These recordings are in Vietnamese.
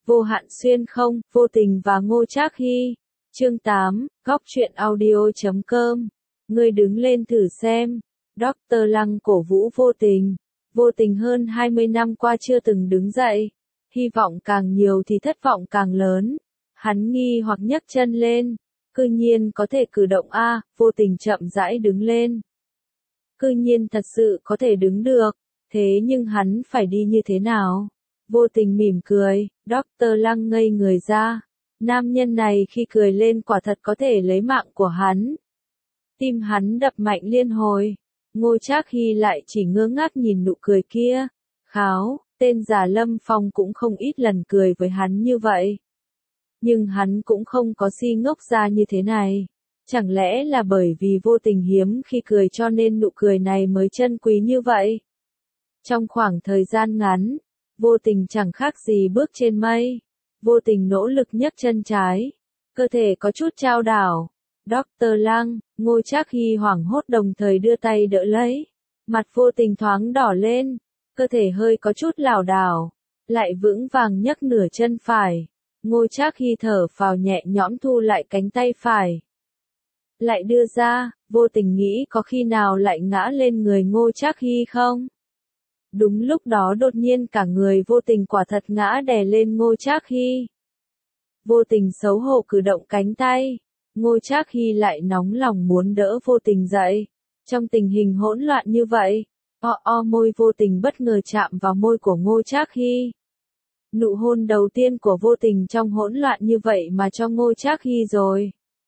Vô hạn xuyên không, vô tình và Ngô Trác Hy. Chương 8, góc truyện audio.com. Ngươi đứng lên thử xem. Dr. Lăng cổ vũ vô tình. Vô tình hơn 20 năm qua chưa từng đứng dậy. Hy vọng càng nhiều thì thất vọng càng lớn. Hắn nghi hoặc nhấc chân lên. Cư nhiên có thể cử động a, vô tình chậm rãi đứng lên. Cư nhiên thật sự có thể đứng được. Thế nhưng hắn phải đi như thế nào? Vô tình mỉm cười, Dr. Lăng ngây người ra. Nam nhân này khi cười lên quả thật có thể lấy mạng của hắn. Tim hắn đập mạnh liên hồi. Ngô Trác Hy lại chỉ ngơ ngác nhìn nụ cười kia. Kháo, tên già Lâm Phong cũng không ít lần cười với hắn như vậy. Nhưng hắn cũng không có si ngốc ra như thế này. Chẳng lẽ là bởi vì vô tình hiếm khi cười cho nên nụ cười này mới chân quý như vậy? Trong khoảng thời gian ngắn, vô tình chẳng khác gì bước trên mây. Vô tình nỗ lực nhấc chân trái. Cơ thể có chút chao đảo. Dr. Lăng, Ngô Trác Hy hoảng hốt đồng thời đưa tay đỡ lấy. Mặt vô tình thoáng đỏ lên. Cơ thể hơi có chút lảo đảo. Lại vững vàng nhấc nửa chân phải. Ngô Trác Hy thở phào nhẹ nhõm thu lại cánh tay phải. Lại đưa ra, vô tình nghĩ có khi nào lại ngã lên người Ngô Trác Hy không? Đúng lúc đó đột nhiên cả người vô tình quả thật ngã đè lên Ngô Trác Hy. Vô tình xấu hổ cử động cánh tay. Ngô Trác Hy lại nóng lòng muốn đỡ vô tình dậy. Trong tình hình hỗn loạn như vậy, môi vô tình bất ngờ chạm vào môi của Ngô Trác Hy. Nụ hôn đầu tiên của vô tình trong hỗn loạn như vậy mà cho Ngô Trác Hy rồi.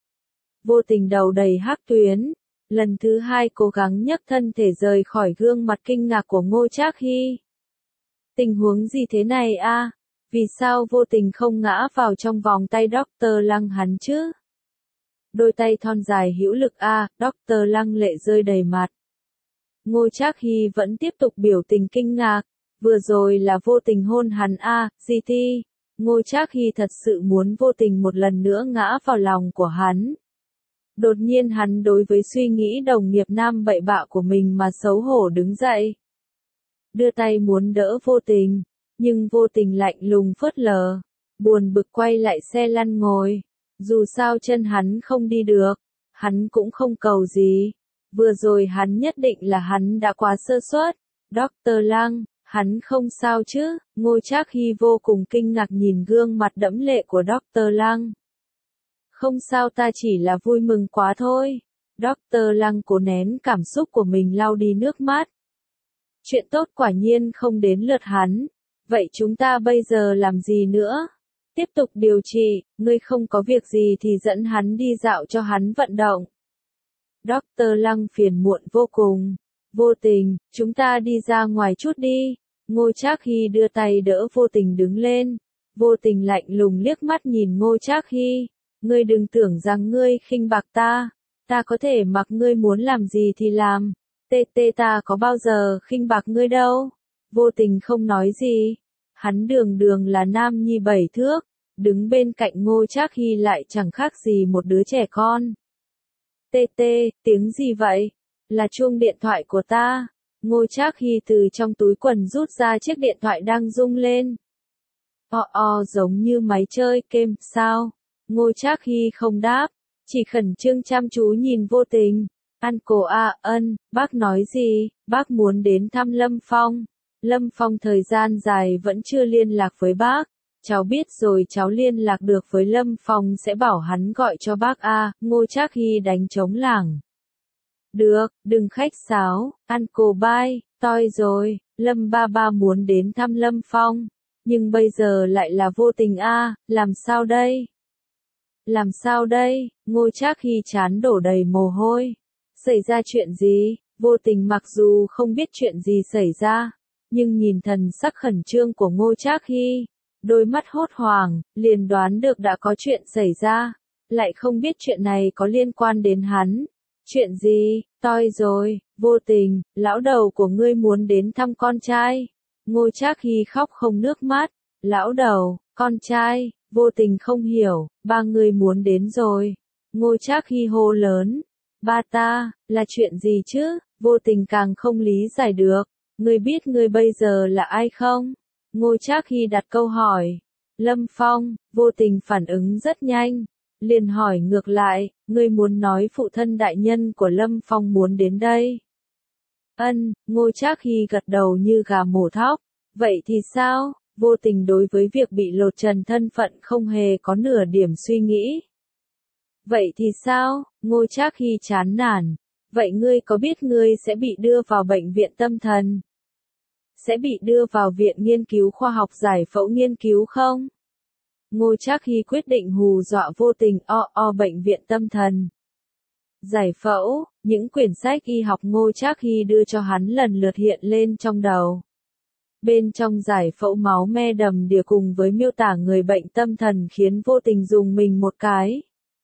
Vô tình đầu đầy hắc tuyến. Lần thứ hai cố gắng nhấc thân thể rời khỏi gương mặt kinh ngạc của Ngô Trác Hy. Tình huống gì thế này a? Vì sao vô tình không ngã vào trong vòng tay Dr. Lăng hắn chứ? Đôi tay thon dài hữu lực a, Dr. Lăng lệ rơi đầy mặt. Ngô Trác Hy vẫn tiếp tục biểu tình kinh ngạc. Vừa rồi là vô tình hôn hắn a, GT. Ngô Trác Hy thật sự muốn vô tình một lần nữa ngã vào lòng của hắn. Đột nhiên hắn đối với suy nghĩ đồng nghiệp nam bậy bạ của mình mà xấu hổ đứng dậy. Đưa tay muốn đỡ vô tình, nhưng vô tình lạnh lùng phớt lờ. Buồn bực quay lại xe lăn ngồi. Dù sao chân hắn không đi được, hắn cũng không cầu gì. Vừa rồi hắn nhất định là hắn đã quá sơ suất. Dr. Lăng, hắn không sao chứ? Ngô Trác Hy vô cùng kinh ngạc nhìn gương mặt đẫm lệ của Dr. Lăng. Không sao, ta chỉ là vui mừng quá thôi. Dr. Lăng cố nén cảm xúc của mình lau đi nước mắt. Chuyện tốt quả nhiên không đến lượt hắn. Vậy chúng ta bây giờ làm gì nữa? Tiếp tục điều trị, ngươi không có việc gì thì dẫn hắn đi dạo cho hắn vận động. Dr. Lăng phiền muộn vô cùng. Vô tình, chúng ta đi ra ngoài chút đi. Ngô Trác Hy đưa tay đỡ vô tình đứng lên. Vô tình lạnh lùng liếc mắt nhìn Ngô Trác Hy. Ngươi đừng tưởng rằng ngươi khinh bạc ta. Ta có thể mặc ngươi muốn làm gì thì làm. Ta có bao giờ khinh bạc ngươi đâu. Vô tình không nói gì. Hắn đường đường là nam nhi 7 thước. Đứng bên cạnh Ngô Trác Hy lại chẳng khác gì một đứa trẻ con. Tiếng gì vậy? Là chuông điện thoại của ta. Ngô Trác Hy từ trong túi quần rút ra chiếc điện thoại đang rung lên. Giống như máy chơi game, sao? Ngô Trác Hy không đáp, chỉ khẩn trương chăm chú nhìn vô tình. Bác nói gì? Bác muốn đến thăm Lâm Phong. Lâm Phong thời gian dài vẫn chưa liên lạc với bác. Cháu biết rồi, cháu liên lạc được với Lâm Phong sẽ bảo hắn gọi cho bác a. Ngô Trác Hy đánh trống lảng. Được, đừng khách sáo, bye, toi rồi, Lâm ba muốn đến thăm Lâm Phong. Nhưng bây giờ lại là vô tình a, làm sao đây? Làm sao đây? Ngô Trác Hy trán đổ đầy mồ hôi. Xảy ra chuyện gì? Vô tình mặc dù không biết chuyện gì xảy ra, nhưng nhìn thần sắc khẩn trương của Ngô Trác Hy, đôi mắt hốt hoảng, liền đoán được đã có chuyện xảy ra. Lại không biết chuyện này có liên quan đến hắn. Chuyện gì? Toi rồi, vô tình, lão đầu của ngươi muốn đến thăm con trai. Ngô Trác Hy khóc không nước mắt. Lão đầu, con trai, vô tình không hiểu, ba người muốn đến rồi. Ngô Trác Hy hô lớn. Ba ta, là chuyện gì chứ? Vô tình càng không lý giải được. Ngươi biết ngươi bây giờ là ai không? Ngô Trác Hy đặt câu hỏi. Lâm Phong, Vô Tình phản ứng rất nhanh, liền hỏi ngược lại, ngươi muốn nói phụ thân đại nhân của Lâm Phong muốn đến đây? Ân, Ngô Trác Hy gật đầu như gà mổ thóc, vậy thì sao? Vô Tình đối với việc bị lột trần thân phận không hề có nửa điểm suy nghĩ. Vậy thì sao? Ngô Trác Hy chán nản, vậy ngươi có biết ngươi sẽ bị đưa vào bệnh viện tâm thần? Sẽ bị đưa vào viện nghiên cứu khoa học giải phẫu nghiên cứu không? Ngô Trác Hy quyết định hù dọa Vô Tình bệnh viện tâm thần. Giải phẫu, những quyển sách y học Ngô Trác Hy đưa cho hắn lần lượt hiện lên trong đầu. Bên trong giải phẫu máu me đầm đìa cùng với miêu tả người bệnh tâm thần khiến Vô Tình dùng mình một cái.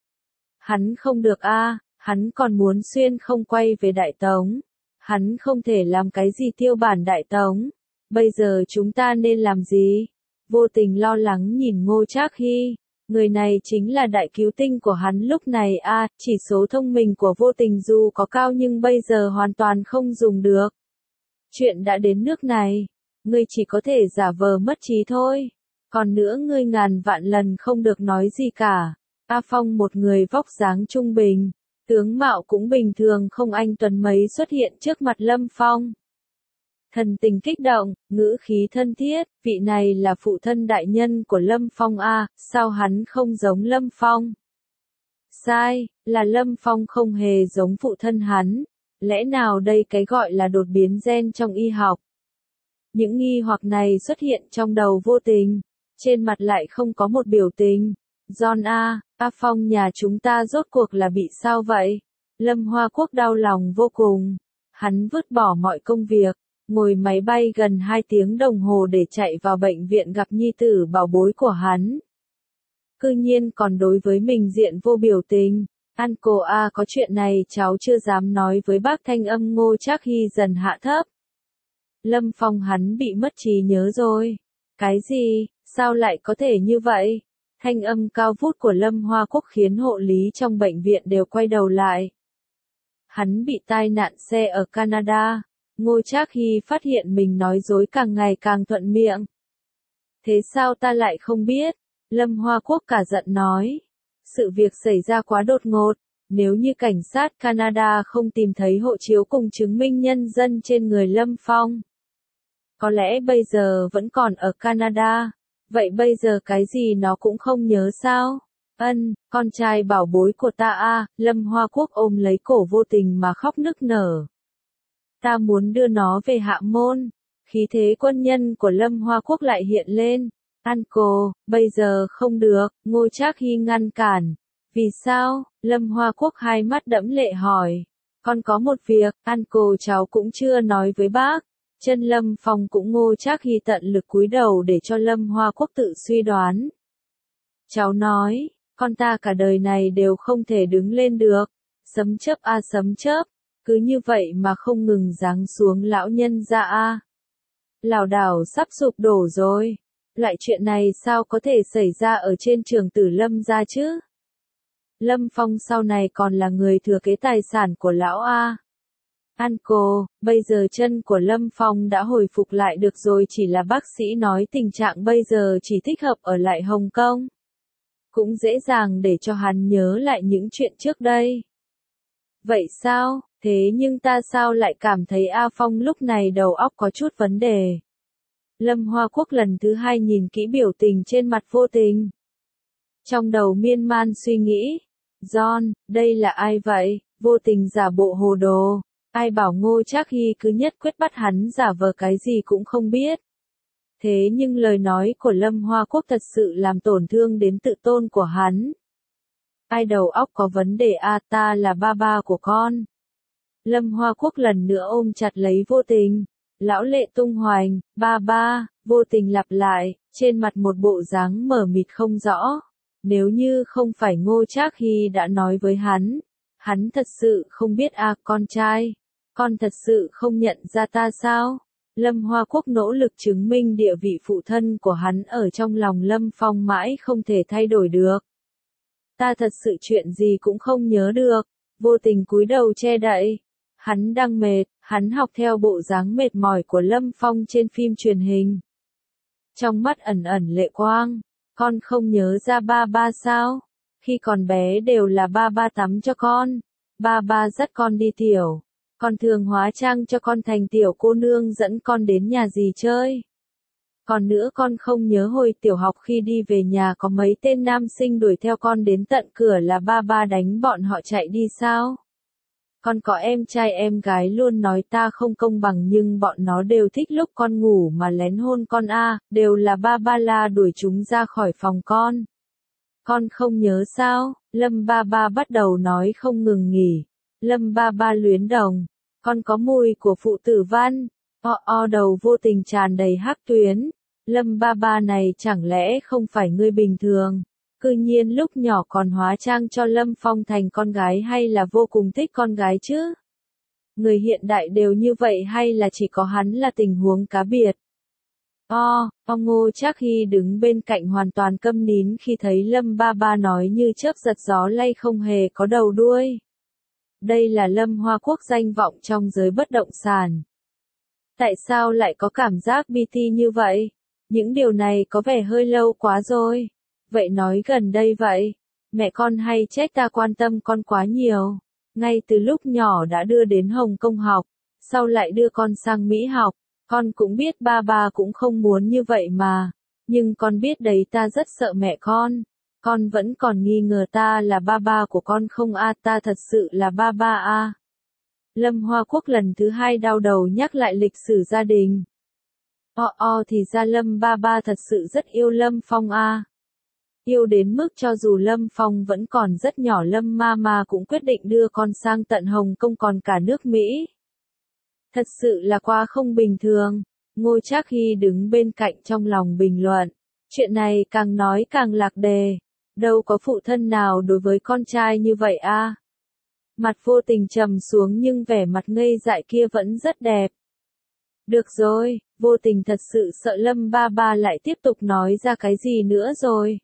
Hắn không được hắn còn muốn xuyên không quay về Đại Tống. Hắn không thể làm cái gì tiêu bản Đại Tống. Bây giờ chúng ta nên làm gì? Vô Tình lo lắng nhìn Ngô Trác Hy. Người này chính là đại cứu tinh của hắn lúc này chỉ số thông minh của Vô Tình dù có cao nhưng bây giờ hoàn toàn không dùng được. Chuyện đã đến nước này, ngươi chỉ có thể giả vờ mất trí thôi. Còn nữa ngươi ngàn vạn lần không được nói gì cả. A Phong một người vóc dáng trung bình, tướng mạo cũng bình thường không anh tuấn mấy xuất hiện trước mặt Lâm Phong. Thần tình kích động, ngữ khí thân thiết, vị này là phụ thân đại nhân của Lâm Phong sao hắn không giống Lâm Phong? Sai, là Lâm Phong không hề giống phụ thân hắn. Lẽ nào đây cái gọi là đột biến gen trong y học? Những nghi hoặc này xuất hiện trong đầu Vô Tình, trên mặt lại không có một biểu tình. John A Phong nhà chúng ta rốt cuộc là bị sao vậy? Lâm Hoa Quốc đau lòng vô cùng. Hắn vứt bỏ mọi công việc, ngồi máy bay gần 2 tiếng đồng hồ để chạy vào bệnh viện gặp nhi tử bảo bối của hắn. Cư nhiên còn đối với mình diện vô biểu tình. Uncle có chuyện này cháu chưa dám nói với bác, thanh âm Ngô Trác Hy dần hạ thấp. Lâm Phong hắn bị mất trí nhớ rồi. Cái gì? Sao lại có thể như vậy? Thanh âm cao vút của Lâm Hoa Quốc khiến hộ lý trong bệnh viện đều quay đầu lại. Hắn bị tai nạn xe ở Canada. Ngô Trác Hy phát hiện mình nói dối càng ngày càng thuận miệng. Thế sao ta lại không biết? Lâm Hoa Quốc cả giận nói. Sự việc xảy ra quá đột ngột. Nếu như cảnh sát Canada không tìm thấy hộ chiếu cùng chứng minh nhân dân trên người Lâm Phong, có lẽ bây giờ vẫn còn ở Canada. Vậy bây giờ cái gì nó cũng không nhớ sao? Con trai bảo bối của ta Lâm Hoa Quốc ôm lấy cổ Vô Tình mà khóc nức nở. Ta muốn đưa nó về Hạ Môn. Khí thế quân nhân của Lâm Hoa Quốc lại hiện lên. Uncle, bây giờ không được, Ngô Trác Hy ngăn cản. Vì sao? Lâm Hoa Quốc hai mắt đẫm lệ hỏi. Con có một việc, Uncle cháu cũng chưa nói với bác. Chân Lâm Phong cũng Ngô Trác Hy tận lực cúi đầu để cho Lâm Hoa Quốc tự suy đoán. Cháu nói, con ta cả đời này đều không thể đứng lên được. Sấm chớp sấm chớp, cứ như vậy mà không ngừng giáng xuống lão nhân ra lảo đảo sắp sụp đổ rồi. Loại chuyện này sao có thể xảy ra ở trên trường Tử Lâm gia chứ? Lâm Phong sau này còn là người thừa kế tài sản của lão Uncle, bây giờ chân của Lâm Phong đã hồi phục lại được rồi, chỉ là bác sĩ nói tình trạng bây giờ chỉ thích hợp ở lại Hồng Kông. Cũng dễ dàng để cho hắn nhớ lại những chuyện trước đây. Vậy sao? Thế nhưng ta sao lại cảm thấy A Phong lúc này đầu óc có chút vấn đề. Lâm Hoa Quốc lần thứ hai nhìn kỹ biểu tình trên mặt Vô Tình. Trong đầu miên man suy nghĩ. John, đây là ai vậy? Vô Tình giả bộ hồ đồ. Ai bảo Ngô Trác Hy cứ nhất quyết bắt hắn giả vờ cái gì cũng không biết. Thế nhưng lời nói của Lâm Hoa Quốc thật sự làm tổn thương đến tự tôn của hắn. Ai đầu óc có vấn đề ta là ba của con. Lâm Hoa Quốc lần nữa ôm chặt lấy Vô Tình. Lão lệ tung hoành, ba, Vô Tình lặp lại, trên mặt một bộ dáng mờ mịt không rõ. Nếu như không phải Ngô Trác Hy đã nói với hắn thật sự không biết con trai. Con thật sự không nhận ra ta sao? Lâm Hoa Quốc nỗ lực chứng minh địa vị phụ thân của hắn ở trong lòng Lâm Phong mãi không thể thay đổi được. Ta thật sự chuyện gì cũng không nhớ được. Vô Tình cúi đầu che đậy. Hắn đang mệt, hắn học theo bộ dáng mệt mỏi của Lâm Phong trên phim truyền hình. Trong mắt ẩn ẩn lệ quang, Con không nhớ ra ba ba sao? Khi còn bé đều là ba ba tắm cho con. Ba ba dắt con đi tiểu. Con thường hóa trang cho con thành tiểu cô nương dẫn con đến nhà dì chơi. Còn nữa con không nhớ hồi tiểu học khi đi về nhà có mấy tên nam sinh đuổi theo con đến tận cửa là ba ba đánh bọn họ chạy đi sao? Con có em trai em gái luôn nói ta không công bằng nhưng bọn nó đều thích lúc con ngủ mà lén hôn con đều là ba ba la đuổi chúng ra khỏi phòng con. Con không nhớ sao? Lâm ba ba bắt đầu nói không ngừng nghỉ. Lâm ba ba luyến đồng. Con có mùi của phụ tử văn. Đầu vô tình tràn đầy hắc tuyến. Lâm ba ba này chẳng lẽ không phải người bình thường? Cư nhiên lúc nhỏ còn hóa trang cho Lâm Phong thành con gái hay là vô cùng thích con gái chứ? Người hiện đại đều như vậy hay là chỉ có hắn là tình huống cá biệt? Ngô Trác Hy đứng bên cạnh hoàn toàn câm nín khi thấy Lâm ba ba nói như chớp giật gió lay không hề có đầu đuôi. Đây là Lâm Hoa Quốc danh vọng trong giới bất động sản. Tại sao lại có cảm giác BT như vậy? Những điều này có vẻ hơi lâu quá rồi. Vậy nói gần đây vậy. Mẹ con hay trách ta quan tâm con quá nhiều. Ngay từ lúc nhỏ đã đưa đến Hồng Kông học. Sau lại đưa con sang Mỹ học. Con cũng biết ba ba cũng không muốn như vậy mà. Nhưng con biết đấy ta rất sợ mẹ con. Con vẫn còn nghi ngờ ta là ba ba của con không ta thật sự là ba ba Lâm Hoa Quốc lần thứ hai đau đầu nhắc lại lịch sử gia đình. Thì ra Lâm ba ba thật sự rất yêu Lâm Phong Yêu đến mức cho dù Lâm Phong vẫn còn rất nhỏ Lâm Mama cũng quyết định đưa con sang tận Hồng Kông còn cả nước Mỹ. Thật sự là quá không bình thường. Ngô Trác Hy đứng bên cạnh trong lòng bình luận. Chuyện này càng nói càng lạc đề. Đâu có phụ thân nào đối với con trai như vậy Mặt vô tình trầm xuống nhưng vẻ mặt ngây dại kia vẫn rất đẹp. Được rồi, vô tình thật sự sợ Lâm ba ba lại tiếp tục nói ra cái gì nữa rồi.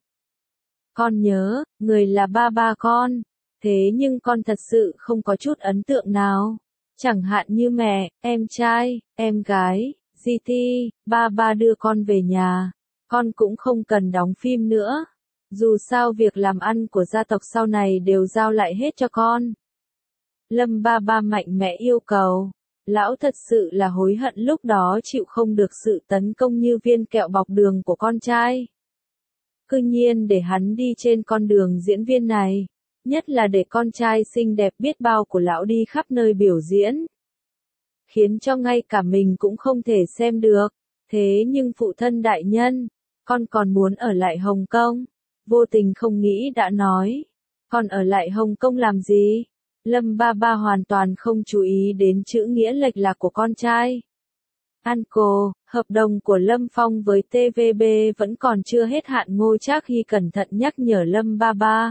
Con nhớ, người là ba ba con. Thế nhưng con thật sự không có chút ấn tượng nào. Chẳng hạn như mẹ, em trai, em gái, GT, ba ba đưa con về nhà. Con cũng không cần đóng phim nữa. Dù sao việc làm ăn của gia tộc sau này đều giao lại hết cho con. Lâm ba ba mạnh mẽ yêu cầu. Lão thật sự là hối hận lúc đó chịu không được sự tấn công như viên kẹo bọc đường của con trai. Cư nhiên để hắn đi trên con đường diễn viên này. Nhất là để con trai xinh đẹp biết bao của lão đi khắp nơi biểu diễn. Khiến cho ngay cả mình cũng không thể xem được. Thế nhưng phụ thân đại nhân, con còn muốn ở lại Hồng Kông. Vô tình không nghĩ đã nói. Con ở lại Hồng Kông làm gì? Lâm ba ba hoàn toàn không chú ý đến chữ nghĩa lệch lạc của con trai. Anco, hợp đồng của Lâm Phong với TVB vẫn còn chưa hết hạn. Ngô Trác Hy cẩn thận nhắc nhở Lâm ba ba.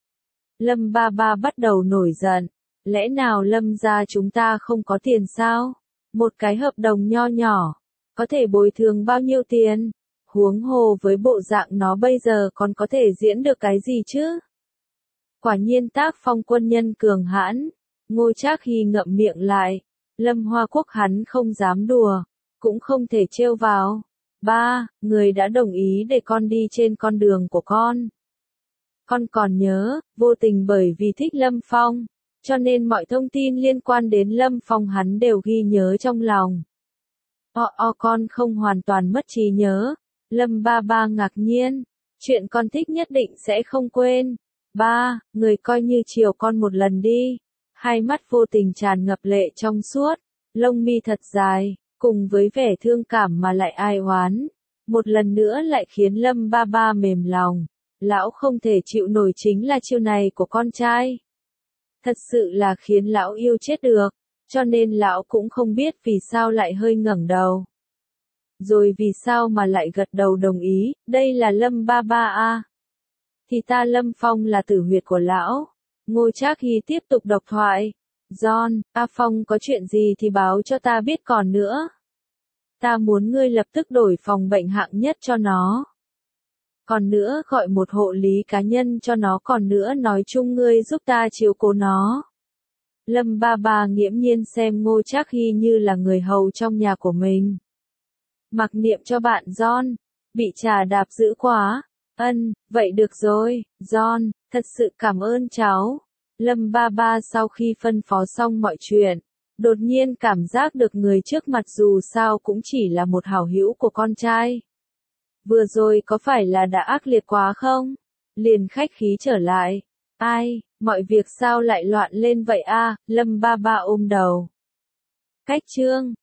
Lâm ba ba bắt đầu nổi giận. Lẽ nào Lâm gia chúng ta không có tiền sao? Một cái hợp đồng nho nhỏ, có thể bồi thường bao nhiêu tiền? Huống hồ với bộ dạng nó bây giờ còn có thể diễn được cái gì chứ? Quả nhiên tác phong quân nhân cường hãn. Ngô Trác Hy ngậm miệng lại. Lâm Hoa Quốc hắn không dám đùa, cũng không thể trêu vào. Ba, người đã đồng ý để con đi trên con đường của con. Con còn nhớ, vô tình bởi vì thích Lâm Phong, cho nên mọi thông tin liên quan đến Lâm Phong hắn đều ghi nhớ trong lòng. Con không hoàn toàn mất trí nhớ. Lâm ba ba ngạc nhiên. Chuyện con thích nhất định sẽ không quên. Ba, người coi như chiều con một lần đi. Hai mắt vô tình tràn ngập lệ trong suốt, lông mi thật dài, cùng với vẻ thương cảm mà lại ai oán. Một lần nữa lại khiến Lâm ba ba mềm lòng. Lão không thể chịu nổi chính là chiêu này của con trai. Thật sự là khiến lão yêu chết được, cho nên lão cũng không biết vì sao lại hơi ngẩng đầu. Rồi vì sao mà lại gật đầu đồng ý, đây là Lâm ba ba Thì ta Lâm Phong là tử huyệt của lão. Ngô Trác Hy tiếp tục độc thoại. John, Phong có chuyện gì thì báo cho ta biết còn nữa. Ta muốn ngươi lập tức đổi phòng bệnh hạng nhất cho nó. Còn nữa gọi một hộ lý cá nhân cho nó, còn nữa nói chung ngươi giúp ta chiếu cố nó. Lâm ba ba nghiễm nhiên xem Ngô Trác Hy như là người hầu trong nhà của mình. Mặc niệm cho bạn John, bị trà đạp dữ quá. Vậy được rồi, John, thật sự cảm ơn cháu. Lâm ba ba sau khi phân phó xong mọi chuyện, đột nhiên cảm giác được người trước mặt dù sao cũng chỉ là một hảo hữu của con trai. Vừa rồi có phải là đã ác liệt quá không? Liền khách khí trở lại. Ai, mọi việc sao lại loạn lên vậy a? Lâm ba ba ôm đầu. Cách chương